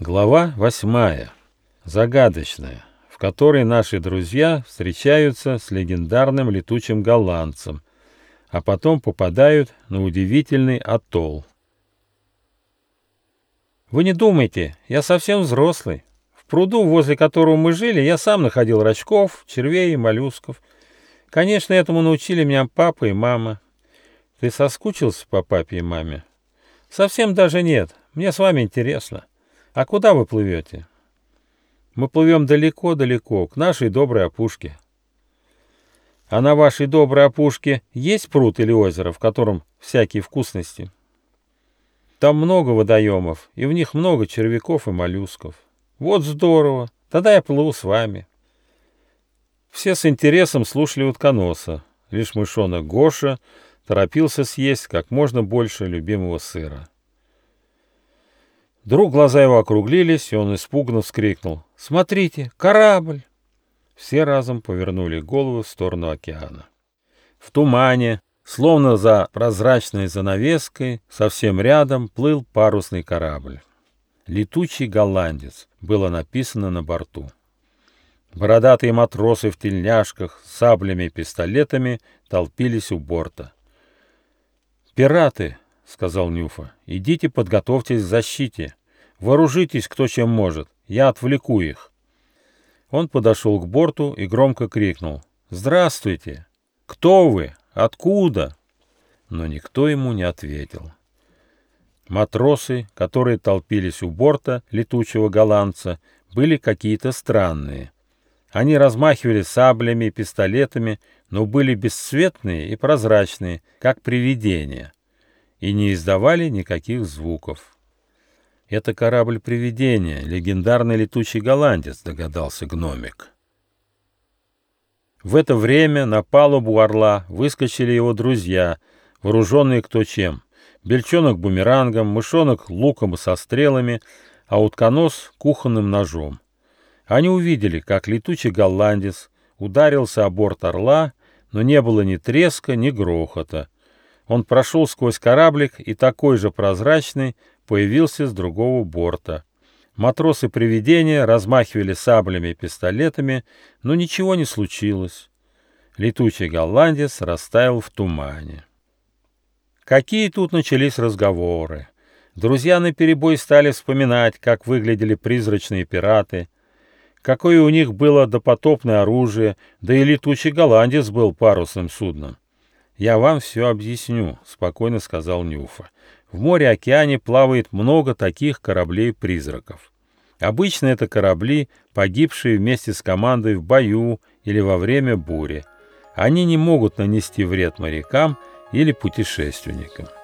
Глава 8. Загадочная, в которой наши друзья встречаются с легендарным летучим голландцем, а потом попадают на удивительный атолл. Вы не думайте, я совсем взрослый. В пруду, возле которого мы жили, я сам находил рачков, червей и моллюсков. Конечно, этому научили меня папа и мама. Ты соскучился по папе и маме? Совсем даже нет, мне с вами интересно. А куда вы плывете? Мы плывем далеко-далеко, к нашей доброй опушке. А на вашей доброй опушке есть пруд или озеро, в котором всякие вкусности? Там много водоемов, и в них много червяков и моллюсков. Вот здорово, тогда я плыву с вами. Все с интересом слушали утконоса. Лишь мышонок Гоша торопился съесть как можно больше любимого сыра. Вдруг глаза его округлились, и он испуганно вскрикнул: «Смотрите, корабль!» Все разом повернули головы в сторону океана. В тумане, словно за прозрачной занавеской, совсем рядом плыл парусный корабль. «Летучий голландец» было написано на борту. Бородатые матросы в тельняшках с саблями и пистолетами толпились у борта. «Пираты!» — сказал Нюфа. «Идите, подготовьтесь к защите. Вооружитесь кто чем может. Я отвлеку их». Он подошел к борту и громко крикнул: «Здравствуйте! Кто вы? Откуда?» Но никто ему не ответил. Матросы, которые толпились у борта летучего голландца, были какие-то странные. Они размахивали саблями и пистолетами, но были бесцветные и прозрачные, как привидения, и не издавали никаких звуков. «Это корабль-привидение, легендарный летучий голландец», — догадался гномик. В это время на палубу орла выскочили его друзья, вооруженные кто чем: бельчонок бумерангом, мышонок луком и со стрелами, а утконос кухонным ножом. Они увидели, как летучий голландец ударился о борт орла, но не было ни треска, ни грохота. Он прошел сквозь кораблик и, такой же прозрачный, появился с другого борта. Матросы-привидения размахивали саблями и пистолетами, но ничего не случилось. Летучий голландец растаял в тумане. Какие тут начались разговоры! Друзья наперебой стали вспоминать, как выглядели призрачные пираты, какое у них было допотопное оружие, да и летучий голландец был парусным судном. «Я вам все объясню», — спокойно сказал Нюфа. «В море-океане плавает много таких кораблей-призраков. Обычно это корабли, погибшие вместе с командой в бою или во время бури. Они не могут нанести вред морякам или путешественникам.